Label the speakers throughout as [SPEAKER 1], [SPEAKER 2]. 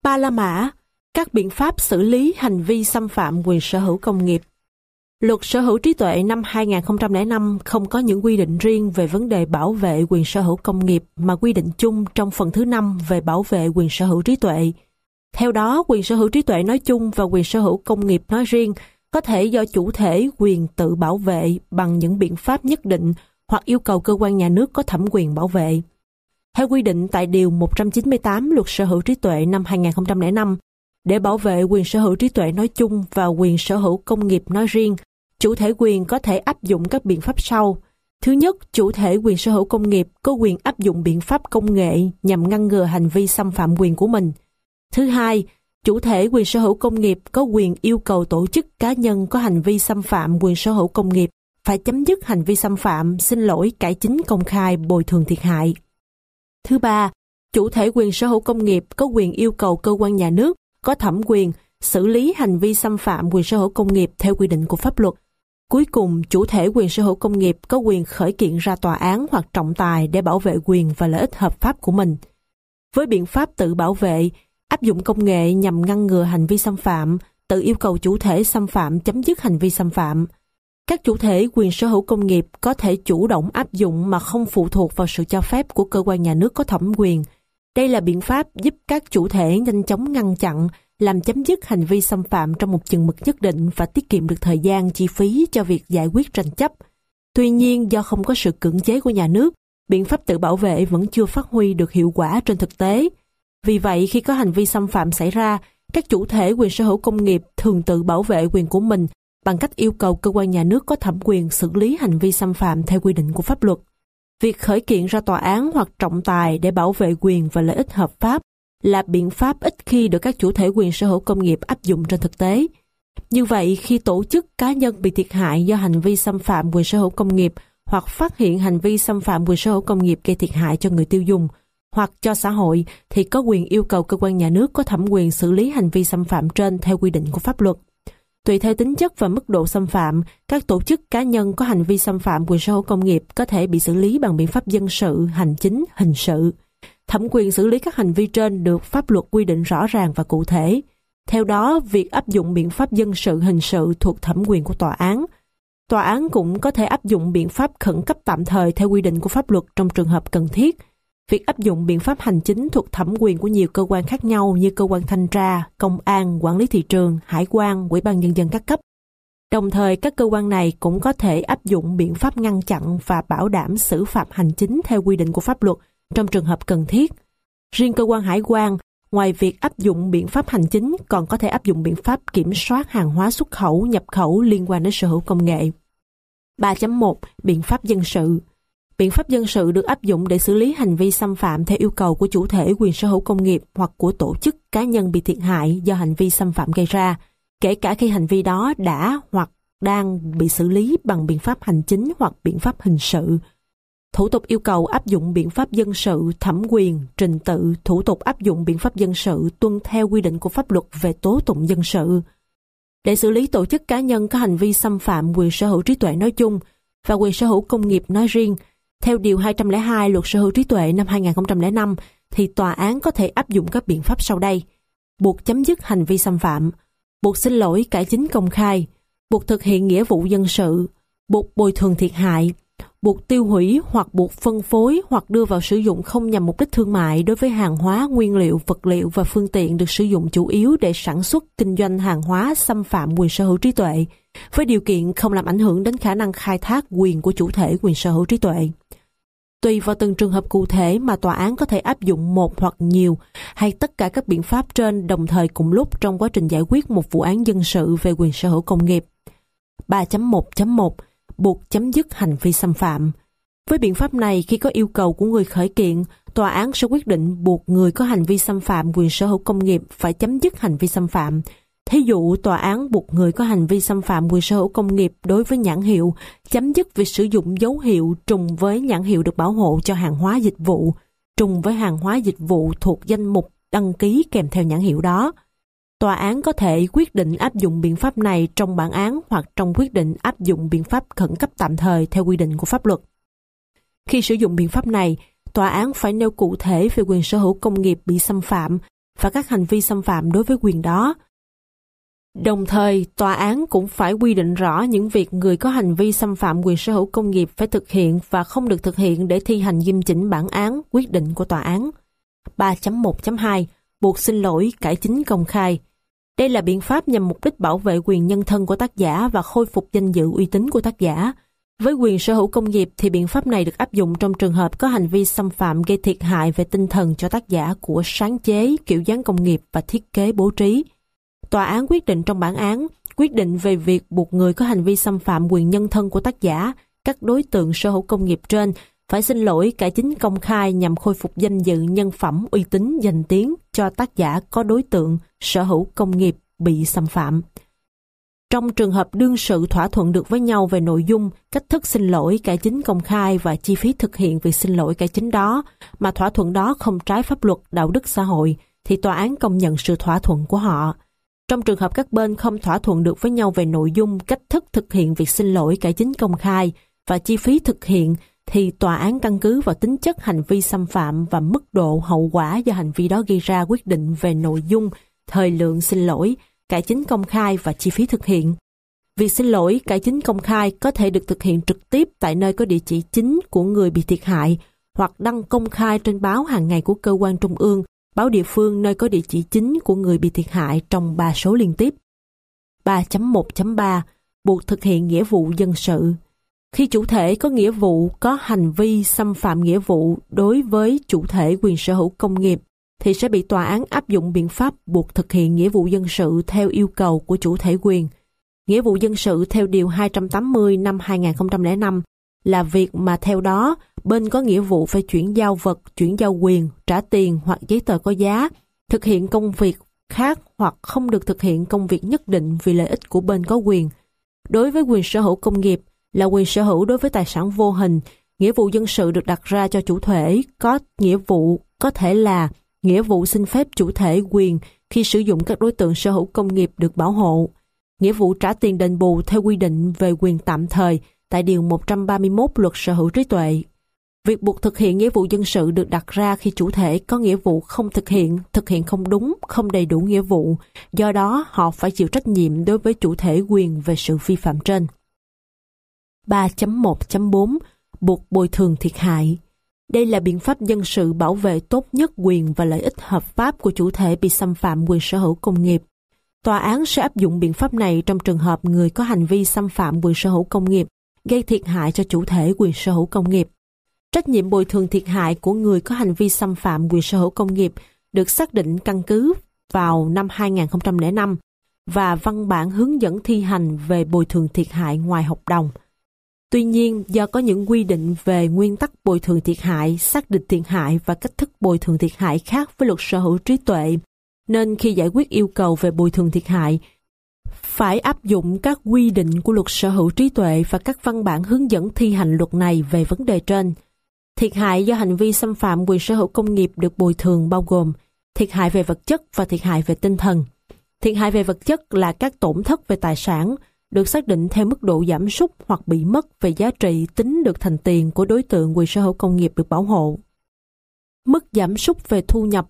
[SPEAKER 1] Ba La Mã, các biện pháp xử lý hành vi xâm phạm quyền sở hữu công nghiệp. Luật sở hữu trí tuệ năm 2005 không có những quy định riêng về vấn đề bảo vệ quyền sở hữu công nghiệp mà quy định chung trong phần thứ 5 về bảo vệ quyền sở hữu trí tuệ. Theo đó, quyền sở hữu trí tuệ nói chung và quyền sở hữu công nghiệp nói riêng có thể do chủ thể quyền tự bảo vệ bằng những biện pháp nhất định hoặc yêu cầu cơ quan nhà nước có thẩm quyền bảo vệ. Theo quy định tại Điều 198 Luật sở hữu trí tuệ năm 2005, để bảo vệ quyền sở hữu trí tuệ nói chung và quyền sở hữu công nghiệp nói riêng, chủ thể quyền có thể áp dụng các biện pháp sau. Thứ nhất, chủ thể quyền sở hữu công nghiệp có quyền áp dụng biện pháp công nghệ nhằm ngăn ngừa hành vi xâm phạm quyền của mình. Thứ hai, chủ thể quyền sở hữu công nghiệp có quyền yêu cầu tổ chức cá nhân có hành vi xâm phạm quyền sở hữu công nghiệp phải chấm dứt hành vi xâm phạm, xin lỗi, cải chính công khai, bồi thường thiệt hại. Thứ ba, chủ thể quyền sở hữu công nghiệp có quyền yêu cầu cơ quan nhà nước có thẩm quyền xử lý hành vi xâm phạm quyền sở hữu công nghiệp theo quy định của pháp luật. Cuối cùng, chủ thể quyền sở hữu công nghiệp có quyền khởi kiện ra tòa án hoặc trọng tài để bảo vệ quyền và lợi ích hợp pháp của mình. Với biện pháp tự bảo vệ, áp dụng công nghệ nhằm ngăn ngừa hành vi xâm phạm, tự yêu cầu chủ thể xâm phạm chấm dứt hành vi xâm phạm. Các chủ thể quyền sở hữu công nghiệp có thể chủ động áp dụng mà không phụ thuộc vào sự cho phép của cơ quan nhà nước có thẩm quyền. Đây là biện pháp giúp các chủ thể nhanh chóng ngăn chặn, làm chấm dứt hành vi xâm phạm trong một chừng mực nhất định và tiết kiệm được thời gian, chi phí cho việc giải quyết tranh chấp. Tuy nhiên, do không có sự cưỡng chế của nhà nước, biện pháp tự bảo vệ vẫn chưa phát huy được hiệu quả trên thực tế. Vì vậy, khi có hành vi xâm phạm xảy ra, các chủ thể quyền sở hữu công nghiệp thường tự bảo vệ quyền của mình bằng cách yêu cầu cơ quan nhà nước có thẩm quyền xử lý hành vi xâm phạm theo quy định của pháp luật. Việc khởi kiện ra tòa án hoặc trọng tài để bảo vệ quyền và lợi ích hợp pháp là biện pháp ít khi được các chủ thể quyền sở hữu công nghiệp áp dụng trên thực tế. Như vậy, khi tổ chức cá nhân bị thiệt hại do hành vi xâm phạm quyền sở hữu công nghiệp hoặc phát hiện hành vi xâm phạm quyền sở hữu công nghiệp gây thiệt hại cho người tiêu dùng hoặc cho xã hội, thì có quyền yêu cầu cơ quan nhà nước có thẩm quyền xử lý hành vi xâm phạm trên theo quy định của pháp luật. Tùy theo tính chất và mức độ xâm phạm, các tổ chức cá nhân có hành vi xâm phạm quyền sở hữu công nghiệp có thể bị xử lý bằng biện pháp dân sự, hành chính, hình sự. Thẩm quyền xử lý các hành vi trên được pháp luật quy định rõ ràng và cụ thể. Theo đó, việc áp dụng biện pháp dân sự, hình sự thuộc thẩm quyền của tòa án. Tòa án cũng có thể áp dụng biện pháp khẩn cấp tạm thời theo quy định của pháp luật trong trường hợp cần thiết. Việc áp dụng biện pháp hành chính thuộc thẩm quyền của nhiều cơ quan khác nhau như cơ quan thanh tra, công an, quản lý thị trường, hải quan, ủy ban nhân dân các cấp. Đồng thời, các cơ quan này cũng có thể áp dụng biện pháp ngăn chặn và bảo đảm xử phạt hành chính theo quy định của pháp luật trong trường hợp cần thiết. Riêng cơ quan hải quan, ngoài việc áp dụng biện pháp hành chính, còn có thể áp dụng biện pháp kiểm soát hàng hóa xuất khẩu, nhập khẩu liên quan đến sở hữu công nghệ. 3.1. Biện pháp dân sự. Biện pháp dân sự được áp dụng để xử lý hành vi xâm phạm theo yêu cầu của chủ thể quyền sở hữu công nghiệp hoặc của tổ chức cá nhân bị thiệt hại do hành vi xâm phạm gây ra, kể cả khi hành vi đó đã hoặc đang bị xử lý bằng biện pháp hành chính hoặc biện pháp hình sự. Thủ tục yêu cầu áp dụng biện pháp dân sự, thẩm quyền, trình tự, thủ tục áp dụng biện pháp dân sự tuân theo quy định của pháp luật về tố tụng dân sự. Để xử lý tổ chức cá nhân có hành vi xâm phạm quyền sở hữu trí tuệ nói chung và quyền sở hữu công nghiệp nói riêng, theo Điều 202 Luật sở hữu trí tuệ năm 2005, thì tòa án có thể áp dụng các biện pháp sau đây: buộc chấm dứt hành vi xâm phạm, buộc xin lỗi cải chính công khai, buộc thực hiện nghĩa vụ dân sự, buộc bồi thường thiệt hại, buộc tiêu hủy hoặc buộc phân phối hoặc đưa vào sử dụng không nhằm mục đích thương mại đối với hàng hóa, nguyên liệu, vật liệu và phương tiện được sử dụng chủ yếu để sản xuất, kinh doanh hàng hóa xâm phạm quyền sở hữu trí tuệ, với điều kiện không làm ảnh hưởng đến khả năng khai thác quyền của chủ thể quyền sở hữu trí tuệ. Tùy vào từng trường hợp cụ thể mà tòa án có thể áp dụng một hoặc nhiều hay tất cả các biện pháp trên đồng thời cùng lúc trong quá trình giải quyết một vụ án dân sự về quyền sở hữu công nghiệp. 3.1.1 Buộc chấm dứt hành vi xâm phạm. Với biện pháp này, khi có yêu cầu của người khởi kiện, tòa án sẽ quyết định buộc người có hành vi xâm phạm quyền sở hữu công nghiệp phải chấm dứt hành vi xâm phạm. Thí dụ, tòa án buộc người có hành vi xâm phạm quyền sở hữu công nghiệp đối với nhãn hiệu chấm dứt việc sử dụng dấu hiệu trùng với nhãn hiệu được bảo hộ cho hàng hóa dịch vụ, trùng với hàng hóa dịch vụ thuộc danh mục đăng ký kèm theo nhãn hiệu đó. Tòa án có thể quyết định áp dụng biện pháp này trong bản án hoặc trong quyết định áp dụng biện pháp khẩn cấp tạm thời theo quy định của pháp luật. Khi sử dụng biện pháp này, tòa án phải nêu cụ thể về quyền sở hữu công nghiệp bị xâm phạm, và các hành vi xâm phạm đối với quyền đó. Đồng thời, tòa án cũng phải quy định rõ những việc người có hành vi xâm phạm quyền sở hữu công nghiệp phải thực hiện và không được thực hiện để thi hành nghiêm chỉnh bản án, quyết định của tòa án. 3.1.2 Buộc xin lỗi, cải chính công khai. Đây là biện pháp nhằm mục đích bảo vệ quyền nhân thân của tác giả và khôi phục danh dự uy tín của tác giả. Với quyền sở hữu công nghiệp thì biện pháp này được áp dụng trong trường hợp có hành vi xâm phạm gây thiệt hại về tinh thần cho tác giả của sáng chế, kiểu dáng công nghiệp và thiết kế bố trí. Tòa án quyết định trong bản án, quyết định về việc buộc người có hành vi xâm phạm quyền nhân thân của tác giả, các đối tượng sở hữu công nghiệp trên, phải xin lỗi, cải chính công khai nhằm khôi phục danh dự, nhân phẩm, uy tín, danh tiếng cho tác giả có đối tượng sở hữu công nghiệp bị xâm phạm. Trong trường hợp đương sự thỏa thuận được với nhau về nội dung, cách thức xin lỗi, cải chính công khai và chi phí thực hiện việc xin lỗi cải chính đó, mà thỏa thuận đó không trái pháp luật, đạo đức xã hội, thì tòa án công nhận sự thỏa thuận của họ. Trong trường hợp các bên không thỏa thuận được với nhau về nội dung, cách thức thực hiện việc xin lỗi, cải chính công khai và chi phí thực hiện, thì tòa án căn cứ vào tính chất hành vi xâm phạm và mức độ hậu quả do hành vi đó gây ra quyết định về nội dung, thời lượng xin lỗi, cải chính công khai và chi phí thực hiện. Việc xin lỗi, cải chính công khai có thể được thực hiện trực tiếp tại nơi có địa chỉ chính của người bị thiệt hại hoặc đăng công khai trên báo hàng ngày của cơ quan trung ương, báo địa phương nơi có địa chỉ chính của người bị thiệt hại trong 3 số liên tiếp. 3.1.3 Buộc thực hiện nghĩa vụ dân sự. Khi chủ thể có nghĩa vụ có hành vi xâm phạm nghĩa vụ đối với chủ thể quyền sở hữu công nghiệp thì sẽ bị tòa án áp dụng biện pháp buộc thực hiện nghĩa vụ dân sự theo yêu cầu của chủ thể quyền. Nghĩa vụ dân sự theo Điều 280 năm 2005 là việc mà theo đó bên có nghĩa vụ phải chuyển giao vật, chuyển giao quyền, trả tiền hoặc giấy tờ có giá, thực hiện công việc khác hoặc không được thực hiện công việc nhất định vì lợi ích của bên có quyền. Đối với quyền sở hữu công nghiệp là quyền sở hữu đối với tài sản vô hình, nghĩa vụ dân sự được đặt ra cho chủ thể có nghĩa vụ có thể là nghĩa vụ xin phép chủ thể quyền khi sử dụng các đối tượng sở hữu công nghiệp được bảo hộ, nghĩa vụ trả tiền đền bù theo quy định về quyền tạm thời tại Điều 131 Luật Sở hữu trí tuệ. Việc buộc thực hiện nghĩa vụ dân sự được đặt ra khi chủ thể có nghĩa vụ không thực hiện không đúng, không đầy đủ nghĩa vụ, do đó họ phải chịu trách nhiệm đối với chủ thể quyền về sự vi phạm trên. 3.1.4 Buộc bồi thường thiệt hại. Đây là biện pháp dân sự bảo vệ tốt nhất quyền và lợi ích hợp pháp của chủ thể bị xâm phạm quyền sở hữu công nghiệp. Tòa án sẽ áp dụng biện pháp này trong trường hợp người có hành vi xâm phạm quyền sở hữu công nghiệp gây thiệt hại cho chủ thể quyền sở hữu công nghiệp. Trách nhiệm bồi thường thiệt hại của người có hành vi xâm phạm quyền sở hữu công nghiệp được xác định căn cứ vào năm 2005 và văn bản hướng dẫn thi hành về bồi thường thiệt hại ngoài hợp đồng. Tuy nhiên, do có những quy định về nguyên tắc bồi thường thiệt hại, xác định thiệt hại và cách thức bồi thường thiệt hại khác với luật sở hữu trí tuệ, nên khi giải quyết yêu cầu về bồi thường thiệt hại, phải áp dụng các quy định của luật sở hữu trí tuệ và các văn bản hướng dẫn thi hành luật này về vấn đề trên. Thiệt hại do hành vi xâm phạm quyền sở hữu công nghiệp được bồi thường bao gồm thiệt hại về vật chất và thiệt hại về tinh thần. Thiệt hại về vật chất là các tổn thất về tài sản, được xác định theo mức độ giảm sút hoặc bị mất về giá trị tính được thành tiền của đối tượng quyền sở hữu công nghiệp được bảo hộ. Mức giảm sút về thu nhập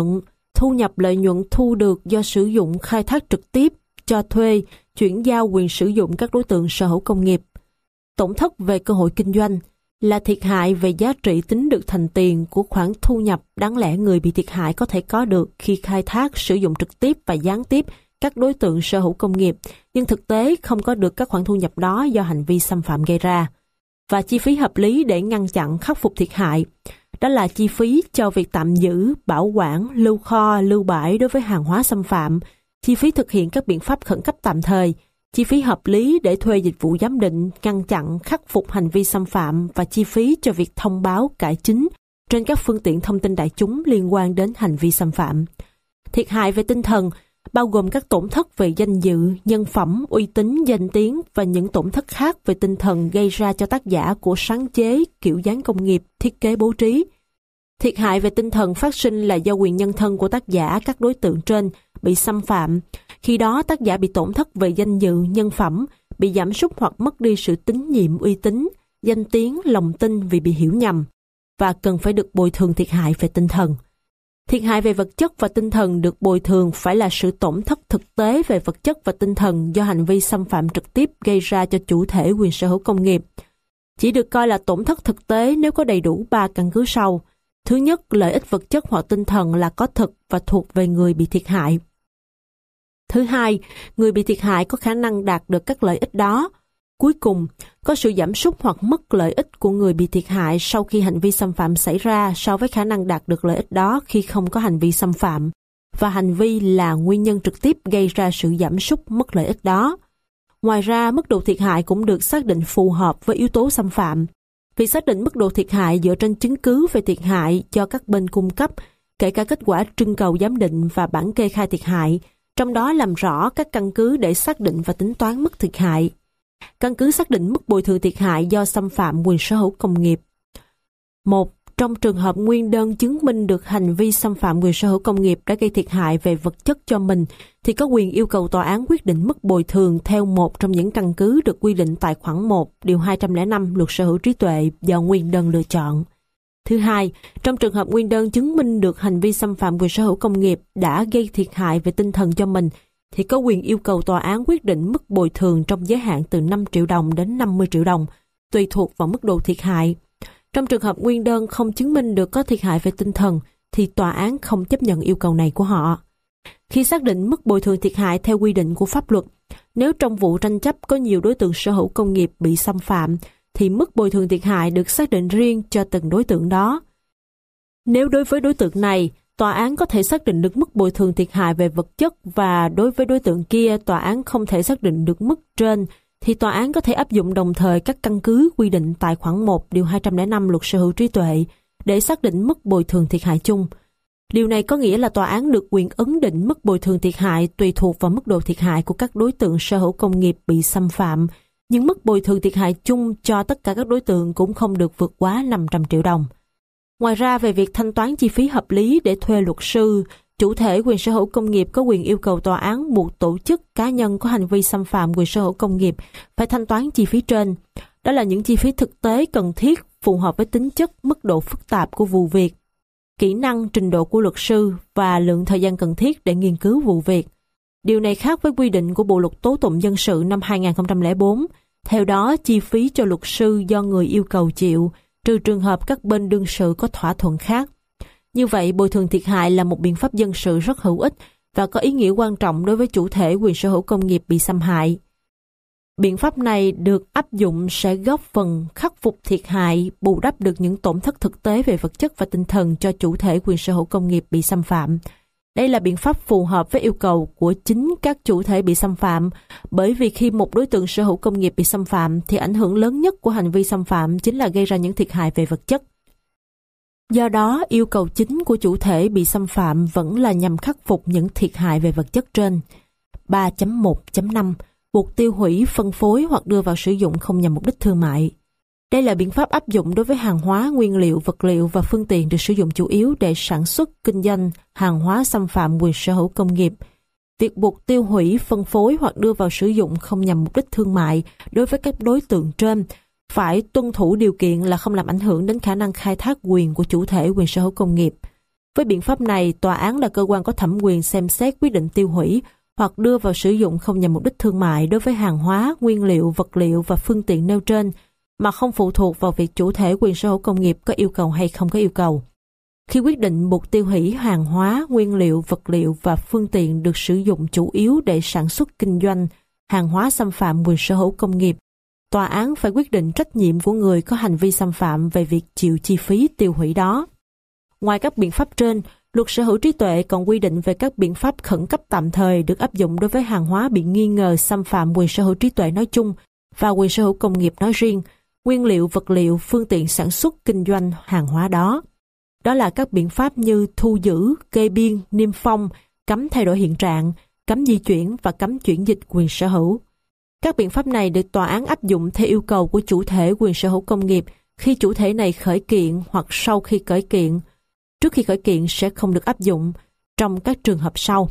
[SPEAKER 1] lợi nhuận thu được do sử dụng khai thác trực tiếp, cho thuê, chuyển giao quyền sử dụng các đối tượng sở hữu công nghiệp. Tổn thất về cơ hội kinh doanh là thiệt hại về giá trị tính được thành tiền của khoản thu nhập đáng lẽ người bị thiệt hại có thể có được khi khai thác, sử dụng trực tiếp và gián tiếp các đối tượng sở hữu công nghiệp, nhưng thực tế không có được các khoản thu nhập đó do hành vi xâm phạm gây ra. Và chi phí hợp lý để ngăn chặn khắc phục thiệt hại, đó là chi phí cho việc tạm giữ, bảo quản, lưu kho, lưu bãi đối với hàng hóa xâm phạm, chi phí thực hiện các biện pháp khẩn cấp tạm thời, chi phí hợp lý để thuê dịch vụ giám định, ngăn chặn, khắc phục hành vi xâm phạm và chi phí cho việc thông báo cải chính trên các phương tiện thông tin đại chúng liên quan đến hành vi xâm phạm. Thiệt hại về tinh thần bao gồm các tổn thất về danh dự, nhân phẩm, uy tín, danh tiếng và những tổn thất khác về tinh thần gây ra cho tác giả của sáng chế, kiểu dáng công nghiệp, thiết kế bố trí. Thiệt hại về tinh thần phát sinh là do quyền nhân thân của tác giả, các đối tượng trên bị xâm phạm. Khi đó tác giả bị tổn thất về danh dự, nhân phẩm, bị giảm sút hoặc mất đi sự tín nhiệm, uy tín, danh tiếng, lòng tin vì bị hiểu nhầm và cần phải được bồi thường thiệt hại về tinh thần. Thiệt hại về vật chất và tinh thần được bồi thường phải là sự tổn thất thực tế về vật chất và tinh thần do hành vi xâm phạm trực tiếp gây ra cho chủ thể quyền sở hữu công nghiệp. Chỉ được coi là tổn thất thực tế nếu có đầy đủ 3 căn cứ sau. Thứ nhất, lợi ích vật chất hoặc tinh thần là có thực và thuộc về người bị thiệt hại. Thứ hai, người bị thiệt hại có khả năng đạt được các lợi ích đó. Cuối cùng, có sự giảm sút hoặc mất lợi ích của người bị thiệt hại sau khi hành vi xâm phạm xảy ra so với khả năng đạt được lợi ích đó khi không có hành vi xâm phạm, và hành vi là nguyên nhân trực tiếp gây ra sự giảm sút mất lợi ích đó. Ngoài ra, mức độ thiệt hại cũng được xác định phù hợp với yếu tố xâm phạm. Việc xác định mức độ thiệt hại dựa trên chứng cứ về thiệt hại do các bên cung cấp, kể cả kết quả trưng cầu giám định và bản kê khai thiệt hại, trong đó làm rõ các căn cứ để xác định và tính toán mức thiệt hại. Căn cứ xác định mức bồi thường thiệt hại do xâm phạm quyền sở hữu công nghiệp. 1. Trong trường hợp nguyên đơn chứng minh được hành vi xâm phạm quyền sở hữu công nghiệp đã gây thiệt hại về vật chất cho mình, thì có quyền yêu cầu tòa án quyết định mức bồi thường theo một trong những căn cứ được quy định tại khoản 1, điều 205 Luật Sở hữu trí tuệ do nguyên đơn lựa chọn. Thứ hai, trong trường hợp nguyên đơn chứng minh được hành vi xâm phạm quyền sở hữu công nghiệp đã gây thiệt hại về tinh thần cho mình, thì có quyền yêu cầu tòa án quyết định mức bồi thường trong giới hạn từ 5 triệu đồng đến 50 triệu đồng, tùy thuộc vào mức độ thiệt hại. Trong trường hợp nguyên đơn không chứng minh được có thiệt hại về tinh thần, thì tòa án không chấp nhận yêu cầu này của họ. Khi xác định mức bồi thường thiệt hại theo quy định của pháp luật, nếu trong vụ tranh chấp có nhiều đối tượng sở hữu công nghiệp bị xâm phạm, thì mức bồi thường thiệt hại được xác định riêng cho từng đối tượng đó. Nếu đối với đối tượng này, tòa án có thể xác định được mức bồi thường thiệt hại về vật chất và đối với đối tượng kia tòa án không thể xác định được mức trên, thì tòa án có thể áp dụng đồng thời các căn cứ quy định tại khoản 1 điều 205 Luật Sở hữu trí tuệ để xác định mức bồi thường thiệt hại chung. Điều này có nghĩa là tòa án được quyền ấn định mức bồi thường thiệt hại tùy thuộc vào mức độ thiệt hại của các đối tượng sở hữu công nghiệp bị xâm phạm, nhưng mức bồi thường thiệt hại chung cho tất cả các đối tượng cũng không được vượt quá 500 triệu đồng. Ngoài ra, về việc thanh toán chi phí hợp lý để thuê luật sư, chủ thể quyền sở hữu công nghiệp có quyền yêu cầu tòa án buộc tổ chức cá nhân có hành vi xâm phạm quyền sở hữu công nghiệp phải thanh toán chi phí trên. Đó là những chi phí thực tế cần thiết phù hợp với tính chất, mức độ phức tạp của vụ việc, kỹ năng, trình độ của luật sư và lượng thời gian cần thiết để nghiên cứu vụ việc. Điều này khác với quy định của Bộ luật tố tụng dân sự năm 2004. Theo đó, chi phí cho luật sư do người yêu cầu chịu, trừ trường hợp các bên đương sự có thỏa thuận khác. Như vậy, bồi thường thiệt hại là một biện pháp dân sự rất hữu ích và có ý nghĩa quan trọng đối với chủ thể quyền sở hữu công nghiệp bị xâm hại. Biện pháp này được áp dụng sẽ góp phần khắc phục thiệt hại, bù đắp được những tổn thất thực tế về vật chất và tinh thần cho chủ thể quyền sở hữu công nghiệp bị xâm phạm. Đây là biện pháp phù hợp với yêu cầu của chính các chủ thể bị xâm phạm, bởi vì khi một đối tượng sở hữu công nghiệp bị xâm phạm thì ảnh hưởng lớn nhất của hành vi xâm phạm chính là gây ra những thiệt hại về vật chất. Do đó, yêu cầu chính của chủ thể bị xâm phạm vẫn là nhằm khắc phục những thiệt hại về vật chất trên. 3.1.5 Buộc tiêu hủy, phân phối hoặc đưa vào sử dụng không nhằm mục đích thương mại. Đây là biện pháp áp dụng đối với hàng hóa, nguyên liệu, vật liệu và phương tiện được sử dụng chủ yếu để sản xuất, kinh doanh hàng hóa xâm phạm quyền sở hữu công nghiệp. Việc buộc tiêu hủy, phân phối hoặc đưa vào sử dụng không nhằm mục đích thương mại đối với các đối tượng trên phải tuân thủ điều kiện là không làm ảnh hưởng đến khả năng khai thác quyền của chủ thể quyền sở hữu công nghiệp. Với biện pháp này, tòa án là cơ quan có thẩm quyền xem xét quyết định tiêu hủy hoặc đưa vào sử dụng không nhằm mục đích thương mại đối với hàng hóa, nguyên liệu, vật liệu và phương tiện nêu trên, mà không phụ thuộc vào việc chủ thể quyền sở hữu công nghiệp có yêu cầu hay không có yêu cầu. Khi quyết định buộc tiêu hủy hàng hóa, nguyên liệu, vật liệu và phương tiện được sử dụng chủ yếu để sản xuất kinh doanh hàng hóa xâm phạm quyền sở hữu công nghiệp, tòa án phải quyết định trách nhiệm của người có hành vi xâm phạm về việc chịu chi phí tiêu hủy đó. Ngoài các biện pháp trên, Luật Sở hữu trí tuệ còn quy định về các biện pháp khẩn cấp tạm thời được áp dụng đối với hàng hóa bị nghi ngờ xâm phạm quyền sở hữu trí tuệ nói chung và quyền sở hữu công nghiệp nói riêng, nguyên liệu, vật liệu, phương tiện sản xuất kinh doanh hàng hóa đó. Đó là các biện pháp như thu giữ, kê biên, niêm phong, cấm thay đổi hiện trạng, cấm di chuyển và cấm chuyển dịch quyền sở hữu. Các biện pháp này được tòa án áp dụng theo yêu cầu của chủ thể quyền sở hữu công nghiệp khi chủ thể này khởi kiện hoặc sau khi khởi kiện. Trước khi khởi kiện sẽ không được áp dụng trong các trường hợp sau.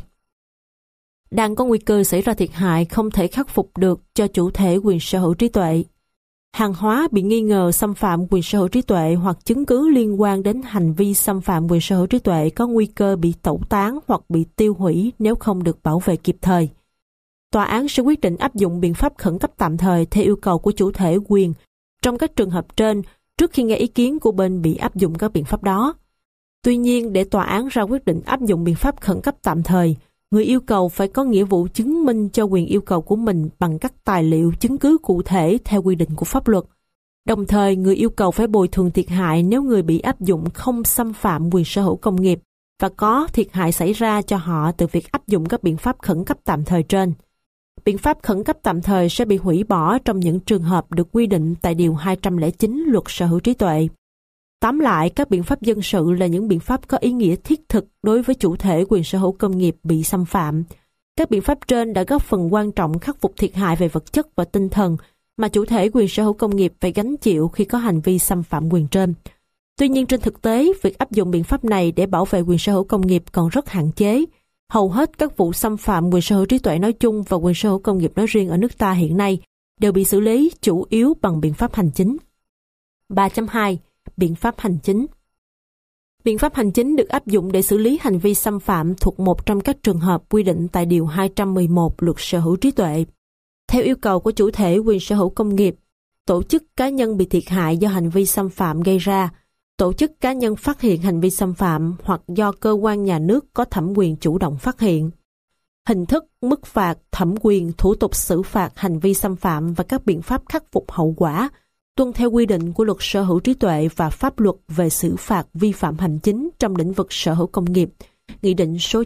[SPEAKER 1] Đang có nguy cơ xảy ra thiệt hại không thể khắc phục được cho chủ thể quyền sở hữu trí tuệ. Hàng hóa bị nghi ngờ xâm phạm quyền sở hữu trí tuệ hoặc chứng cứ liên quan đến hành vi xâm phạm quyền sở hữu trí tuệ có nguy cơ bị tẩu tán hoặc bị tiêu hủy nếu không được bảo vệ kịp thời. Tòa án sẽ quyết định áp dụng biện pháp khẩn cấp tạm thời theo yêu cầu của chủ thể quyền trong các trường hợp trên trước khi nghe ý kiến của bên bị áp dụng các biện pháp đó. Tuy nhiên, để tòa án ra quyết định áp dụng biện pháp khẩn cấp tạm thời, người yêu cầu phải có nghĩa vụ chứng minh cho quyền yêu cầu của mình bằng các tài liệu chứng cứ cụ thể theo quy định của pháp luật. Đồng thời, người yêu cầu phải bồi thường thiệt hại nếu người bị áp dụng không xâm phạm quyền sở hữu công nghiệp và có thiệt hại xảy ra cho họ từ việc áp dụng các biện pháp khẩn cấp tạm thời trên. Biện pháp khẩn cấp tạm thời sẽ bị hủy bỏ trong những trường hợp được quy định tại Điều 209 Luật Sở hữu trí tuệ. Tóm lại, các biện pháp dân sự là những biện pháp có ý nghĩa thiết thực đối với chủ thể quyền sở hữu công nghiệp bị xâm phạm. Các biện pháp trên đã góp phần quan trọng khắc phục thiệt hại về vật chất và tinh thần mà chủ thể quyền sở hữu công nghiệp phải gánh chịu khi có hành vi xâm phạm quyền trên. Tuy nhiên, trên thực tế, việc áp dụng biện pháp này để bảo vệ quyền sở hữu công nghiệp còn rất hạn chế. Hầu hết các vụ xâm phạm quyền sở hữu trí tuệ nói chung và quyền sở hữu công nghiệp nói riêng ở nước ta hiện nay đều bị xử lý chủ yếu bằng biện pháp hành chính. 3.2 Biện pháp hành chính. Biện pháp hành chính được áp dụng để xử lý hành vi xâm phạm thuộc một trong các trường hợp quy định tại Điều 211 Luật Sở hữu trí tuệ. Theo yêu cầu của chủ thể quyền sở hữu công nghiệp, tổ chức cá nhân bị thiệt hại do hành vi xâm phạm gây ra, tổ chức cá nhân phát hiện hành vi xâm phạm hoặc do cơ quan nhà nước có thẩm quyền chủ động phát hiện. Hình thức, mức phạt, thẩm quyền, thủ tục xử phạt hành vi xâm phạm và các biện pháp khắc phục hậu quả tuân theo quy định của Luật Sở hữu trí tuệ và pháp luật về xử phạt vi phạm hành chính trong lĩnh vực sở hữu công nghiệp, Nghị định số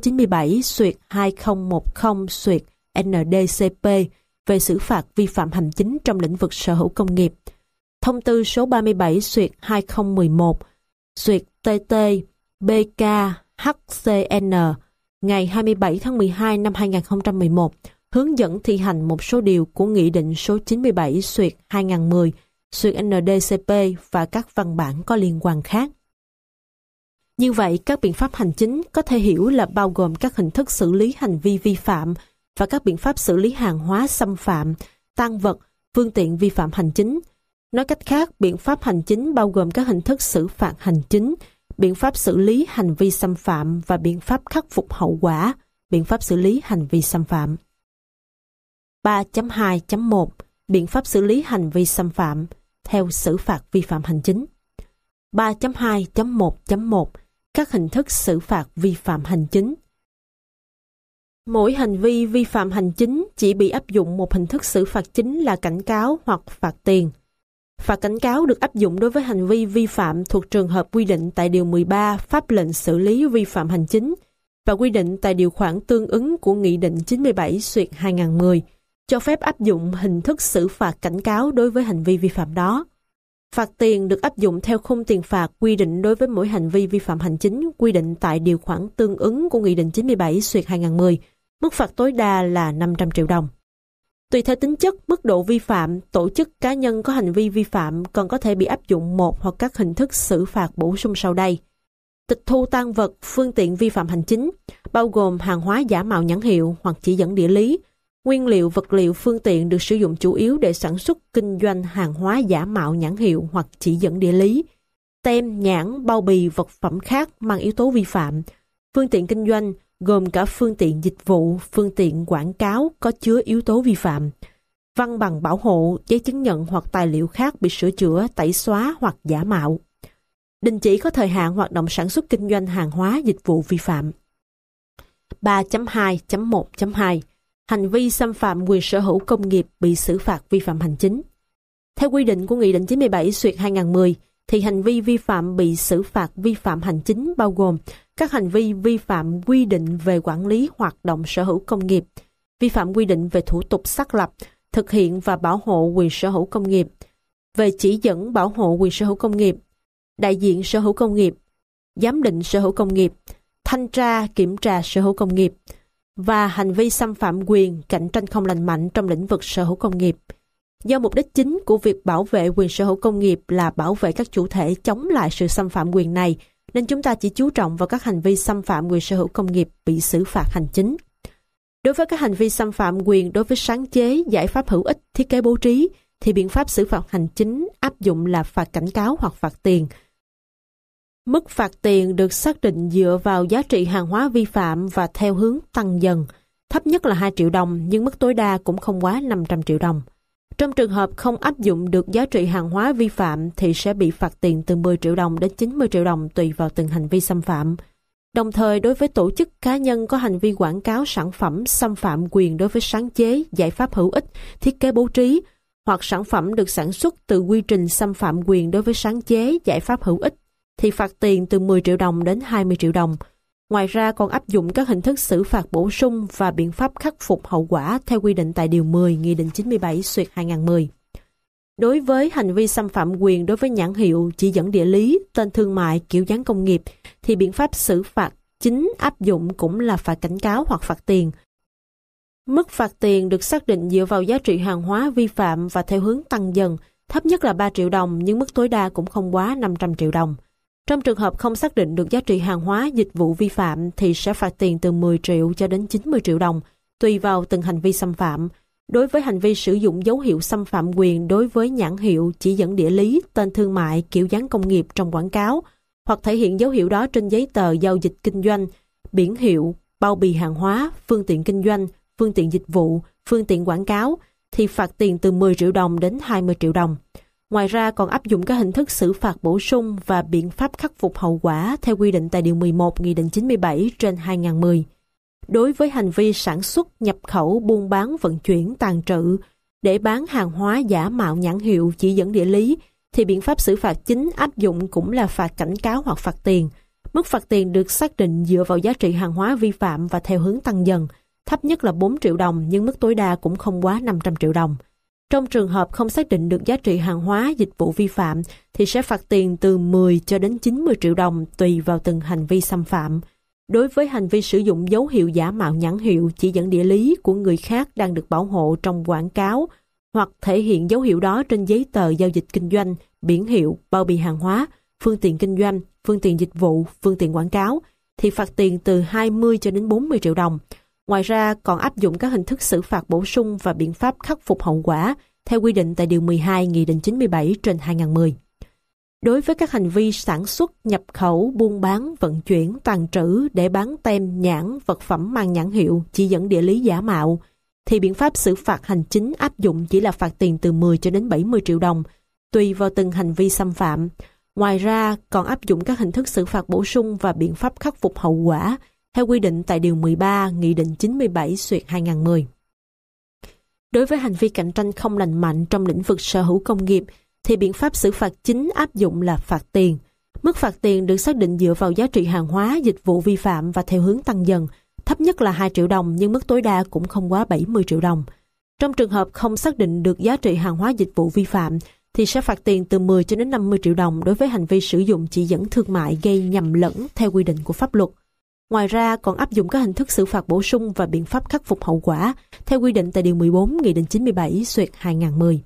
[SPEAKER 1] 97/2010/ND-CP về xử phạt vi phạm hành chính trong lĩnh vực sở hữu công nghiệp, Thông tư số 37/2011/TT-BK-HCN ngày 27 tháng 12 năm 2011 hướng dẫn thi hành một số điều của Nghị định số 97/2010/ND-CP và các văn bản có liên quan khác. Như vậy, các biện pháp hành chính có thể hiểu là bao gồm các hình thức xử lý hành vi vi phạm và các biện pháp xử lý hàng hóa xâm phạm, tang vật, phương tiện vi phạm hành chính. Nói cách khác, biện pháp hành chính bao gồm các hình thức xử phạt hành chính, biện pháp xử lý hành vi xâm phạm và biện pháp khắc phục hậu quả, biện pháp xử lý hành vi xâm phạm. 3.2.1 Biện pháp xử lý hành vi xâm phạm theo xử phạt vi phạm hành chính. 3.2.1.1 Các hình thức xử phạt vi phạm hành chính. Mỗi hành vi vi phạm hành chính chỉ bị áp dụng một hình thức xử phạt chính là cảnh cáo hoặc phạt tiền. Phạt cảnh cáo được áp dụng đối với hành vi vi phạm thuộc trường hợp quy định tại Điều 13 Pháp lệnh xử lý vi phạm hành chính và quy định tại điều khoản tương ứng của Nghị định 97/2010 cho phép áp dụng hình thức xử phạt cảnh cáo đối với hành vi vi phạm đó. Phạt tiền được áp dụng theo khung tiền phạt quy định đối với mỗi hành vi vi phạm hành chính quy định tại điều khoản tương ứng của Nghị định 97/2010, mức phạt tối đa là 500 triệu đồng. Tùy theo tính chất, mức độ vi phạm, tổ chức cá nhân có hành vi vi phạm còn có thể bị áp dụng một hoặc các hình thức xử phạt bổ sung sau đây. Tịch thu tang vật, phương tiện vi phạm hành chính, bao gồm hàng hóa giả mạo nhãn hiệu hoặc chỉ dẫn địa lý, nguyên liệu, vật liệu, phương tiện được sử dụng chủ yếu để sản xuất, kinh doanh hàng hóa giả mạo nhãn hiệu hoặc chỉ dẫn địa lý, tem, nhãn, bao bì, vật phẩm khác mang yếu tố vi phạm, phương tiện kinh doanh, gồm cả phương tiện dịch vụ, phương tiện quảng cáo có chứa yếu tố vi phạm, văn bằng bảo hộ, giấy chứng nhận hoặc tài liệu khác bị sửa chữa, tẩy xóa hoặc giả mạo. Đình chỉ có thời hạn hoạt động sản xuất kinh doanh hàng hóa dịch vụ vi phạm. 3.2.1.2 Hành vi xâm phạm quyền sở hữu công nghiệp bị xử phạt vi phạm hành chính. Theo quy định của Nghị định 97/2010, thì hành vi vi phạm bị xử phạt vi phạm hành chính bao gồm các hành vi vi phạm quy định về quản lý hoạt động sở hữu công nghiệp, vi phạm quy định về thủ tục xác lập, thực hiện và bảo hộ quyền sở hữu công nghiệp, về chỉ dẫn bảo hộ quyền sở hữu công nghiệp, đại diện sở hữu công nghiệp, giám định sở hữu công nghiệp, thanh tra kiểm tra sở hữu công nghiệp, và hành vi xâm phạm quyền cạnh tranh không lành mạnh trong lĩnh vực sở hữu công nghiệp. Do mục đích chính của việc bảo vệ quyền sở hữu công nghiệp là bảo vệ các chủ thể chống lại sự xâm phạm quyền này, nên chúng ta chỉ chú trọng vào các hành vi xâm phạm quyền sở hữu công nghiệp bị xử phạt hành chính. Đối với các hành vi xâm phạm quyền đối với sáng chế, giải pháp hữu ích, thiết kế bố trí, thì biện pháp xử phạt hành chính áp dụng là phạt cảnh cáo hoặc phạt tiền. Mức phạt tiền được xác định dựa vào giá trị hàng hóa vi phạm và theo hướng tăng dần. Thấp nhất là 2 triệu đồng nhưng mức tối đa cũng không quá 500 triệu đồng. Trong trường hợp không áp dụng được giá trị hàng hóa vi phạm thì sẽ bị phạt tiền từ 10 triệu đồng đến 90 triệu đồng tùy vào từng hành vi xâm phạm. Đồng thời, đối với tổ chức cá nhân có hành vi quảng cáo sản phẩm xâm phạm quyền đối với sáng chế, giải pháp hữu ích, thiết kế bố trí, hoặc sản phẩm được sản xuất từ quy trình xâm phạm quyền đối với sáng chế, giải pháp hữu ích, thì phạt tiền từ 10 triệu đồng đến 20 triệu đồng. Ngoài ra còn áp dụng các hình thức xử phạt bổ sung và biện pháp khắc phục hậu quả theo quy định tại Điều 10 Nghị định 97/2010. Đối với hành vi xâm phạm quyền đối với nhãn hiệu, chỉ dẫn địa lý, tên thương mại, kiểu dáng công nghiệp, thì biện pháp xử phạt chính áp dụng cũng là phạt cảnh cáo hoặc phạt tiền. Mức phạt tiền được xác định dựa vào giá trị hàng hóa vi phạm và theo hướng tăng dần, thấp nhất là 3 triệu đồng nhưng mức tối đa cũng không quá 500 triệu đồng. Trong trường hợp không xác định được giá trị hàng hóa dịch vụ vi phạm thì sẽ phạt tiền từ 10 triệu cho đến 90 triệu đồng, tùy vào từng hành vi xâm phạm. Đối với hành vi sử dụng dấu hiệu xâm phạm quyền đối với nhãn hiệu, chỉ dẫn địa lý, tên thương mại, kiểu dáng công nghiệp trong quảng cáo, hoặc thể hiện dấu hiệu đó trên giấy tờ giao dịch kinh doanh, biển hiệu, bao bì hàng hóa, phương tiện kinh doanh, phương tiện dịch vụ, phương tiện quảng cáo, thì phạt tiền từ 10 triệu đồng đến 20 triệu đồng. Ngoài ra còn áp dụng các hình thức xử phạt bổ sung và biện pháp khắc phục hậu quả theo quy định tại Điều 11 Nghị định 97/2010. Đối với hành vi sản xuất, nhập khẩu, buôn bán, vận chuyển, tàng trữ, để bán hàng hóa giả mạo nhãn hiệu, chỉ dẫn địa lý, thì biện pháp xử phạt chính áp dụng cũng là phạt cảnh cáo hoặc phạt tiền. Mức phạt tiền được xác định dựa vào giá trị hàng hóa vi phạm và theo hướng tăng dần, thấp nhất là 4 triệu đồng nhưng mức tối đa cũng không quá 500 triệu đồng. Trong trường hợp không xác định được giá trị hàng hóa dịch vụ vi phạm thì sẽ phạt tiền từ 10 cho đến 90 triệu đồng tùy vào từng hành vi xâm phạm. Đối với hành vi sử dụng dấu hiệu giả mạo nhãn hiệu, chỉ dẫn địa lý của người khác đang được bảo hộ trong quảng cáo hoặc thể hiện dấu hiệu đó trên giấy tờ giao dịch kinh doanh, biển hiệu, bao bì hàng hóa, phương tiện kinh doanh, phương tiện dịch vụ, phương tiện quảng cáo, thì phạt tiền từ 20 cho đến 40 triệu đồng. Ngoài ra còn áp dụng các hình thức xử phạt bổ sung và biện pháp khắc phục hậu quả theo quy định tại Điều 12 Nghị định 97/2010. Đối với các hành vi sản xuất, nhập khẩu, buôn bán, vận chuyển, tàng trữ để bán tem, nhãn, vật phẩm mang nhãn hiệu, chỉ dẫn địa lý giả mạo, thì biện pháp xử phạt hành chính áp dụng chỉ là phạt tiền từ 10 cho đến 70 triệu đồng, tùy vào từng hành vi xâm phạm. Ngoài ra còn áp dụng các hình thức xử phạt bổ sung và biện pháp khắc phục hậu quả theo quy định tại Điều 13 Nghị định 97/2010. Đối với hành vi cạnh tranh không lành mạnh trong lĩnh vực sở hữu công nghiệp, thì biện pháp xử phạt chính áp dụng là phạt tiền. Mức phạt tiền được xác định dựa vào giá trị hàng hóa, dịch vụ vi phạm và theo hướng tăng dần, thấp nhất là 2 triệu đồng nhưng mức tối đa cũng không quá 70 triệu đồng. Trong trường hợp không xác định được giá trị hàng hóa dịch vụ vi phạm, thì sẽ phạt tiền từ 10 cho đến 50 triệu đồng đối với hành vi sử dụng chỉ dẫn thương mại gây nhầm lẫn theo quy định của pháp luật. Ngoài ra còn áp dụng các hình thức xử phạt bổ sung và biện pháp khắc phục hậu quả theo quy định tại Điều 14 Nghị định 97/2010.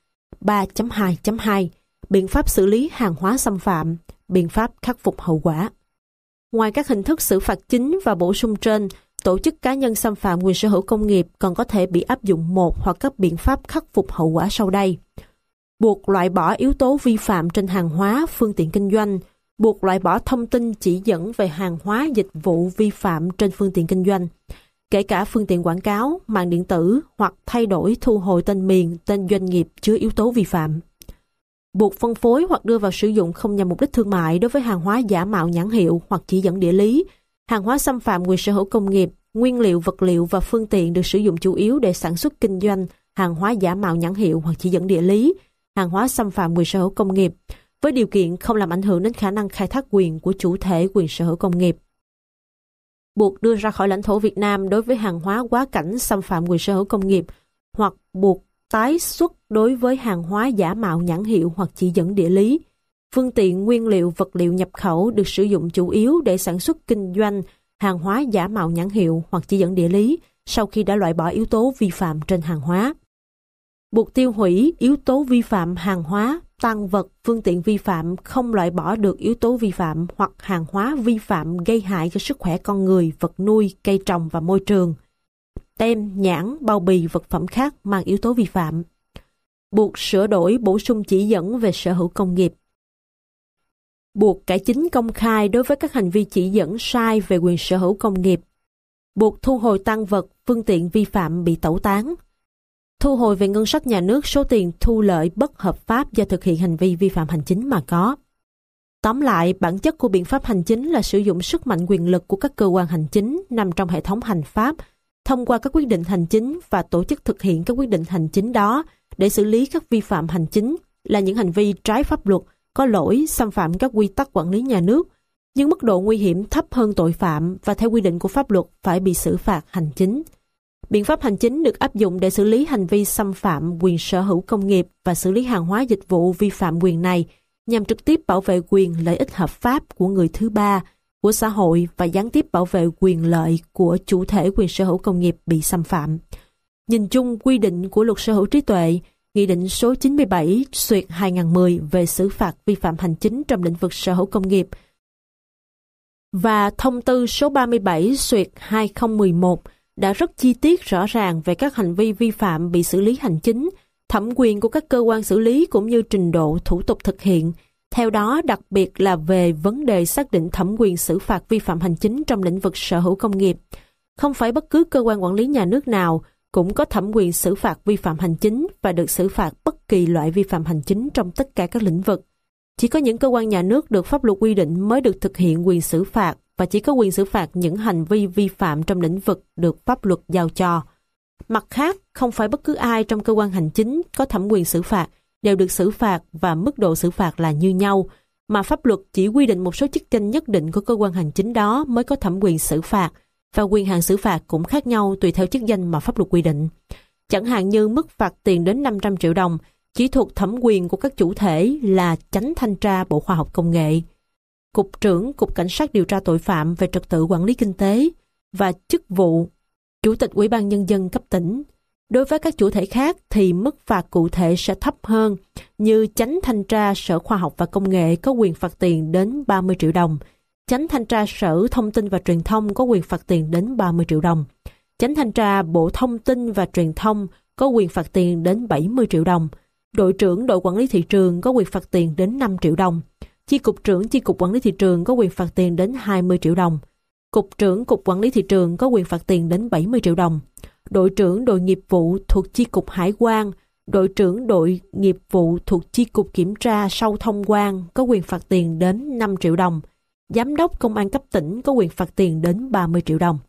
[SPEAKER 1] 3.2.2 Biện pháp xử lý hàng hóa xâm phạm, biện pháp khắc phục hậu quả. Ngoài các hình thức xử phạt chính và bổ sung trên, tổ chức cá nhân xâm phạm quyền sở hữu công nghiệp còn có thể bị áp dụng một hoặc các biện pháp khắc phục hậu quả sau đây. Buộc loại bỏ yếu tố vi phạm trên hàng hóa, phương tiện kinh doanh, buộc loại bỏ thông tin chỉ dẫn về hàng hóa dịch vụ vi phạm trên phương tiện kinh doanh, kể cả phương tiện quảng cáo, mạng điện tử hoặc thay đổi thu hồi tên miền, tên doanh nghiệp chứa yếu tố vi phạm. Buộc phân phối hoặc đưa vào sử dụng không nhằm mục đích thương mại đối với hàng hóa giả mạo nhãn hiệu hoặc chỉ dẫn địa lý, hàng hóa xâm phạm quyền sở hữu công nghiệp, nguyên liệu, vật liệu và phương tiện được sử dụng chủ yếu để sản xuất kinh doanh hàng hóa giả mạo nhãn hiệu hoặc chỉ dẫn địa lý, hàng hóa xâm phạm quyền sở hữu công nghiệp, với điều kiện không làm ảnh hưởng đến khả năng khai thác quyền của chủ thể quyền sở hữu công nghiệp. Buộc đưa ra khỏi lãnh thổ Việt Nam đối với hàng hóa quá cảnh xâm phạm quyền sở hữu công nghiệp, hoặc buộc tái xuất đối với hàng hóa giả mạo nhãn hiệu hoặc chỉ dẫn địa lý, phương tiện, nguyên liệu, vật liệu nhập khẩu được sử dụng chủ yếu để sản xuất kinh doanh hàng hóa giả mạo nhãn hiệu hoặc chỉ dẫn địa lý sau khi đã loại bỏ yếu tố vi phạm trên hàng hóa. Buộc tiêu hủy yếu tố vi phạm hàng hóa, tang vật, phương tiện vi phạm không loại bỏ được yếu tố vi phạm hoặc hàng hóa vi phạm gây hại cho sức khỏe con người, vật nuôi, cây trồng và môi trường. Tem, nhãn, bao bì, vật phẩm khác mang yếu tố vi phạm. buộc sửa đổi bổ sung chỉ dẫn về sở hữu công nghiệp, buộc cải chính công khai đối với các hành vi chỉ dẫn sai về quyền sở hữu công nghiệp, buộc thu hồi tang vật, phương tiện vi phạm bị tẩu tán, thu hồi về ngân sách nhà nước số tiền thu lợi bất hợp pháp do thực hiện hành vi vi phạm hành chính mà có. Tóm lại, bản chất của biện pháp hành chính là sử dụng sức mạnh quyền lực của các cơ quan hành chính nằm trong hệ thống hành pháp, thông qua các quyết định hành chính và tổ chức thực hiện các quyết định hành chính đó để xử lý các vi phạm hành chính là những hành vi trái pháp luật, có lỗi, xâm phạm các quy tắc quản lý nhà nước, nhưng mức độ nguy hiểm thấp hơn tội phạm và theo quy định của pháp luật phải bị xử phạt hành chính. Biện pháp hành chính được áp dụng để xử lý hành vi xâm phạm quyền sở hữu công nghiệp và xử lý hàng hóa dịch vụ vi phạm quyền này nhằm trực tiếp bảo vệ quyền lợi ích hợp pháp của người thứ ba, của xã hội và gián tiếp bảo vệ quyền lợi của chủ thể quyền sở hữu công nghiệp bị xâm phạm. Nhìn chung, quy định của Luật Sở hữu trí tuệ, Nghị định số 97/2010 về xử phạt vi phạm hành chính trong lĩnh vực sở hữu công nghiệp và Thông tư số 37/2011 đã rất chi tiết rõ ràng về các hành vi vi phạm bị xử lý hành chính, thẩm quyền của các cơ quan xử lý cũng như trình độ thủ tục thực hiện. Theo đó, đặc biệt là về vấn đề xác định thẩm quyền xử phạt vi phạm hành chính trong lĩnh vực sở hữu công nghiệp. Không phải bất cứ cơ quan quản lý nhà nước nào cũng có thẩm quyền xử phạt vi phạm hành chính và được xử phạt bất kỳ loại vi phạm hành chính trong tất cả các lĩnh vực. Chỉ có những cơ quan nhà nước được pháp luật quy định mới được thực hiện quyền xử phạt và chỉ có quyền xử phạt những hành vi vi phạm trong lĩnh vực được pháp luật giao cho. Mặt khác, không phải bất cứ ai trong cơ quan hành chính có thẩm quyền xử phạt đều được xử phạt và mức độ xử phạt là như nhau, mà pháp luật chỉ quy định một số chức danh nhất định của cơ quan hành chính đó mới có thẩm quyền xử phạt, và quyền hạn xử phạt cũng khác nhau tùy theo chức danh mà pháp luật quy định. Chẳng hạn như mức phạt tiền đến 500 triệu đồng chỉ thuộc thẩm quyền của các chủ thể là Chánh Thanh tra Bộ Khoa học Công nghệ, Cục trưởng Cục Cảnh sát điều tra tội phạm về trật tự quản lý kinh tế và chức vụ Chủ tịch Ủy ban Nhân dân cấp tỉnh. Đối với các chủ thể khác thì mức phạt cụ thể sẽ thấp hơn, như Chánh Thanh tra Sở Khoa học và Công nghệ có quyền phạt tiền đến 30 triệu đồng, Chánh Thanh tra Sở Thông tin và Truyền thông có quyền phạt tiền đến 30 triệu đồng, Chánh Thanh tra Bộ Thông tin và Truyền thông có quyền phạt tiền đến 70 triệu đồng, Đội trưởng Đội Quản lý Thị trường có quyền phạt tiền đến 5 triệu đồng, Chi cục trưởng Chi cục Quản lý Thị trường có quyền phạt tiền đến 20 triệu đồng, Cục trưởng Cục Quản lý Thị trường có quyền phạt tiền đến 70 triệu đồng, Đội trưởng Đội nghiệp vụ thuộc Chi cục Hải quan, Đội trưởng Đội nghiệp vụ thuộc Chi cục Kiểm tra sau thông quan có quyền phạt tiền đến 5 triệu đồng, Giám đốc Công an cấp tỉnh có quyền phạt tiền đến 30 triệu đồng.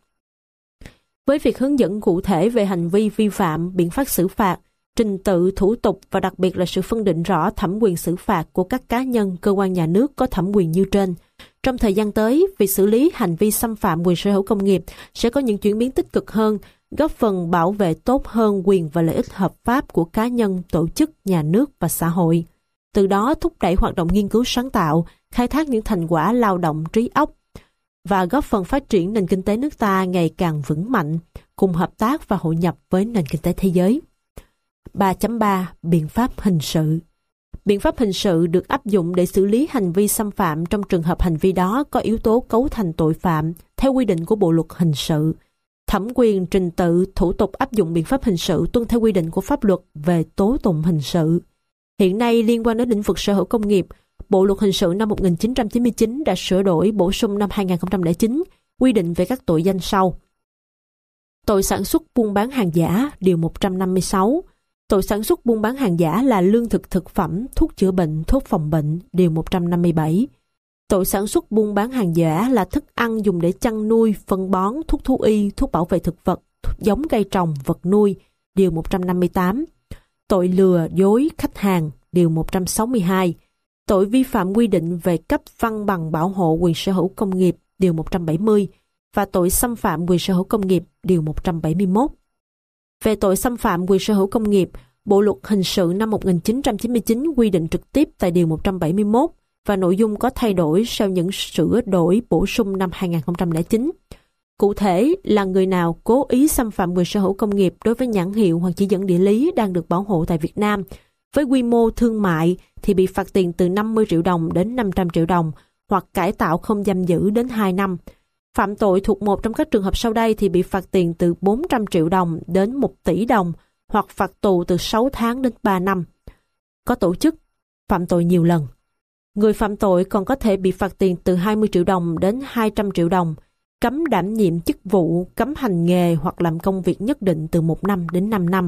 [SPEAKER 1] Với việc hướng dẫn cụ thể về hành vi vi phạm, biện pháp xử phạt, trình tự, thủ tục và đặc biệt là sự phân định rõ thẩm quyền xử phạt của các cá nhân, cơ quan nhà nước có thẩm quyền như trên. Trong thời gian tới, việc xử lý hành vi xâm phạm quyền sở hữu công nghiệp sẽ có những chuyển biến tích cực hơn, góp phần bảo vệ tốt hơn quyền và lợi ích hợp pháp của cá nhân, tổ chức, nhà nước và xã hội. Từ đó thúc đẩy hoạt động nghiên cứu sáng tạo, khai thác những thành quả lao động trí óc và góp phần phát triển nền kinh tế nước ta ngày càng vững mạnh, cùng hợp tác và hội nhập với nền kinh tế thế giới. 3.3 Biện pháp hình sự. Biện pháp hình sự được áp dụng để xử lý hành vi xâm phạm trong trường hợp hành vi đó có yếu tố cấu thành tội phạm theo quy định của Bộ luật hình sự. Thẩm quyền, trình tự, thủ tục áp dụng biện pháp hình sự tuân theo quy định của pháp luật về tố tụng hình sự. Hiện nay, liên quan đến lĩnh vực sở hữu công nghiệp, Bộ luật hình sự năm 1999 đã sửa đổi bổ sung năm 2009 quy định về các tội danh sau. Tội sản xuất buôn bán hàng giả, điều 156. Tội sản xuất buôn bán hàng giả là lương thực thực phẩm, thuốc chữa bệnh, thuốc phòng bệnh, điều 157. Tội sản xuất buôn bán hàng giả là thức ăn dùng để chăn nuôi, phân bón, thuốc thú y, thuốc bảo vệ thực vật, giống cây trồng, vật nuôi, điều 158. Tội lừa, dối, khách hàng, điều 162. Tội vi phạm quy định về cấp văn bằng bảo hộ quyền sở hữu công nghiệp, điều 170. Và tội xâm phạm quyền sở hữu công nghiệp, điều 171. Về tội xâm phạm quyền sở hữu công nghiệp, Bộ luật hình sự năm 1999 quy định trực tiếp tại điều 171 và nội dung có thay đổi sau những sửa đổi bổ sung năm 2009. Cụ thể là người nào cố ý xâm phạm quyền sở hữu công nghiệp đối với nhãn hiệu hoặc chỉ dẫn địa lý đang được bảo hộ tại Việt Nam với quy mô thương mại thì bị phạt tiền từ 50 triệu đồng đến 500 triệu đồng hoặc cải tạo không giam giữ đến 2 năm. Phạm tội thuộc một trong các trường hợp sau đây thì bị phạt tiền từ 400 triệu đồng đến 1 tỷ đồng hoặc phạt tù từ 6 tháng đến 3 năm. có tổ chức, phạm tội nhiều lần. Người phạm tội còn có thể bị phạt tiền từ 20 triệu đồng đến 200 triệu đồng, cấm đảm nhiệm chức vụ, cấm hành nghề hoặc làm công việc nhất định từ 1 năm đến 5 năm.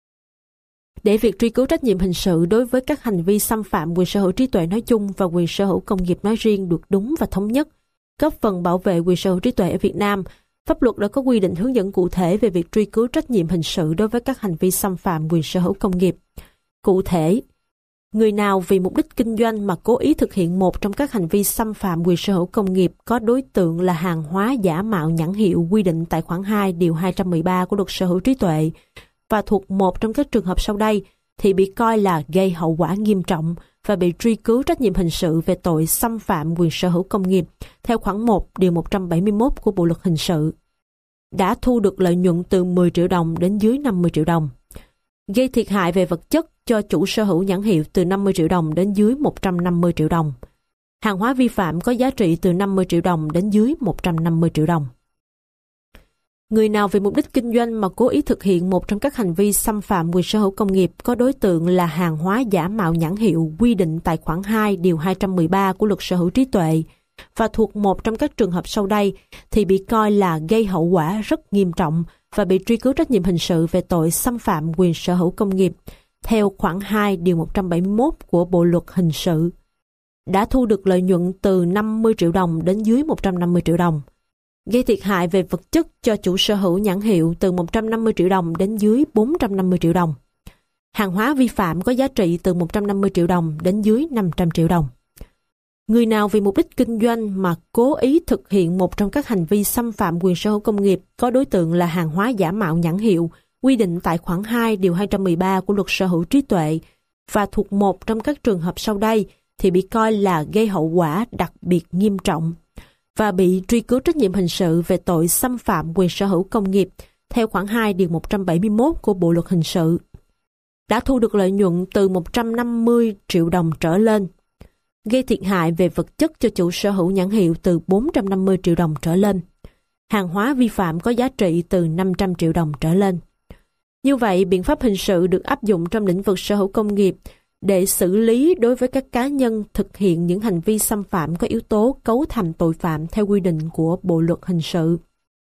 [SPEAKER 1] Để việc truy cứu trách nhiệm hình sự đối với các hành vi xâm phạm quyền sở hữu trí tuệ nói chung và quyền sở hữu công nghiệp nói riêng được đúng và thống nhất, góp phần bảo vệ quyền sở hữu trí tuệ ở Việt Nam, pháp luật đã có quy định hướng dẫn cụ thể về việc truy cứu trách nhiệm hình sự đối với các hành vi xâm phạm quyền sở hữu công nghiệp. Cụ thể, người nào vì mục đích kinh doanh mà cố ý thực hiện một trong các hành vi xâm phạm quyền sở hữu công nghiệp có đối tượng là hàng hóa giả mạo nhãn hiệu quy định tại khoản 2 điều 213 của Luật Sở hữu trí tuệ và thuộc một trong các trường hợp sau đây thì bị coi là gây hậu quả nghiêm trọng và bị truy cứu trách nhiệm hình sự về tội xâm phạm quyền sở hữu công nghiệp theo khoản 1 điều 171 của Bộ luật hình sự. Đã thu được lợi nhuận từ 10 triệu đồng đến dưới 50 triệu đồng. Gây thiệt hại về vật chất cho chủ sở hữu nhãn hiệu từ 50 triệu đồng đến dưới 150 triệu đồng. Hàng hóa vi phạm có giá trị từ 50 triệu đồng đến dưới 150 triệu đồng. Người nào vì mục đích kinh doanh mà cố ý thực hiện một trong các hành vi xâm phạm quyền sở hữu công nghiệp có đối tượng là hàng hóa giả mạo nhãn hiệu quy định tại khoản 2 điều 213 của Luật Sở hữu trí tuệ và thuộc một trong các trường hợp sau đây thì bị coi là gây hậu quả rất nghiêm trọng và bị truy cứu trách nhiệm hình sự về tội xâm phạm quyền sở hữu công nghiệp theo khoản 2 điều 171 của Bộ luật hình sự. Đã thu được lợi nhuận từ 50 triệu đồng đến dưới 150 triệu đồng. Gây thiệt hại về vật chất cho chủ sở hữu nhãn hiệu từ 150 triệu đồng đến dưới 450 triệu đồng. Hàng hóa vi phạm có giá trị từ 150 triệu đồng đến dưới 500 triệu đồng. Người nào vì mục đích kinh doanh mà cố ý thực hiện một trong các hành vi xâm phạm quyền sở hữu công nghiệp có đối tượng là hàng hóa giả mạo nhãn hiệu quy định tại khoản 2 điều 213 của Luật Sở hữu trí tuệ và thuộc một trong các trường hợp sau đây thì bị coi là gây hậu quả đặc biệt nghiêm trọng và bị truy cứu trách nhiệm hình sự về tội xâm phạm quyền sở hữu công nghiệp theo khoản 2 điều 171 của Bộ luật hình sự. Đã thu được lợi nhuận từ 150 triệu đồng trở lên. Gây thiệt hại về vật chất cho chủ sở hữu nhãn hiệu từ 450 triệu đồng trở lên. Hàng hóa vi phạm có giá trị từ 500 triệu đồng trở lên. Như vậy, biện pháp hình sự được áp dụng trong lĩnh vực sở hữu công nghiệp để xử lý đối với các cá nhân thực hiện những hành vi xâm phạm có yếu tố cấu thành tội phạm theo quy định của Bộ luật hình sự.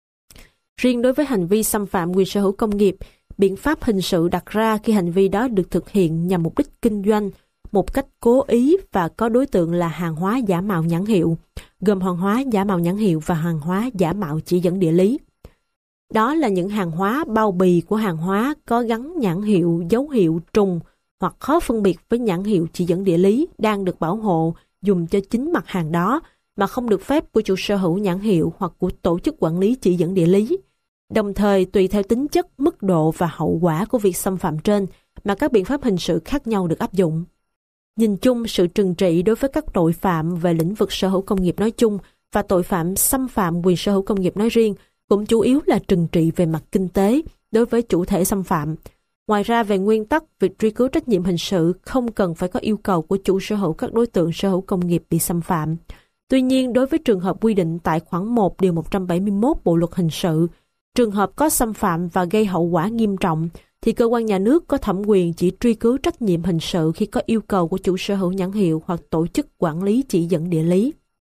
[SPEAKER 1] Riêng đối với hành vi xâm phạm quyền sở hữu công nghiệp, biện pháp hình sự đặt ra khi hành vi đó được thực hiện nhằm mục đích kinh doanh một cách cố ý và có đối tượng là hàng hóa giả mạo nhãn hiệu, gồm hàng hóa giả mạo nhãn hiệu và hàng hóa giả mạo chỉ dẫn địa lý. Đó là những hàng hóa bao bì của hàng hóa có gắn nhãn hiệu, dấu hiệu trùng hoặc khó phân biệt với nhãn hiệu chỉ dẫn địa lý đang được bảo hộ dùng cho chính mặt hàng đó mà không được phép của chủ sở hữu nhãn hiệu hoặc của tổ chức quản lý chỉ dẫn địa lý. Đồng thời, tùy theo tính chất, mức độ và hậu quả của việc xâm phạm trên mà các biện pháp hình sự khác nhau được áp dụng. Nhìn chung, sự trừng trị đối với các tội phạm về lĩnh vực sở hữu công nghiệp nói chung và tội phạm xâm phạm quyền sở hữu công nghiệp nói riêng cũng chủ yếu là trừng trị về mặt kinh tế đối với chủ thể xâm phạm. Ngoài ra, về nguyên tắc, việc truy cứu trách nhiệm hình sự không cần phải có yêu cầu của chủ sở hữu các đối tượng sở hữu công nghiệp bị xâm phạm. Tuy nhiên, đối với trường hợp quy định tại khoản 1 điều 171 Bộ luật hình sự, trường hợp có xâm phạm và gây hậu quả nghiêm trọng, thì cơ quan nhà nước có thẩm quyền chỉ truy cứu trách nhiệm hình sự khi có yêu cầu của chủ sở hữu nhãn hiệu hoặc tổ chức quản lý chỉ dẫn địa lý.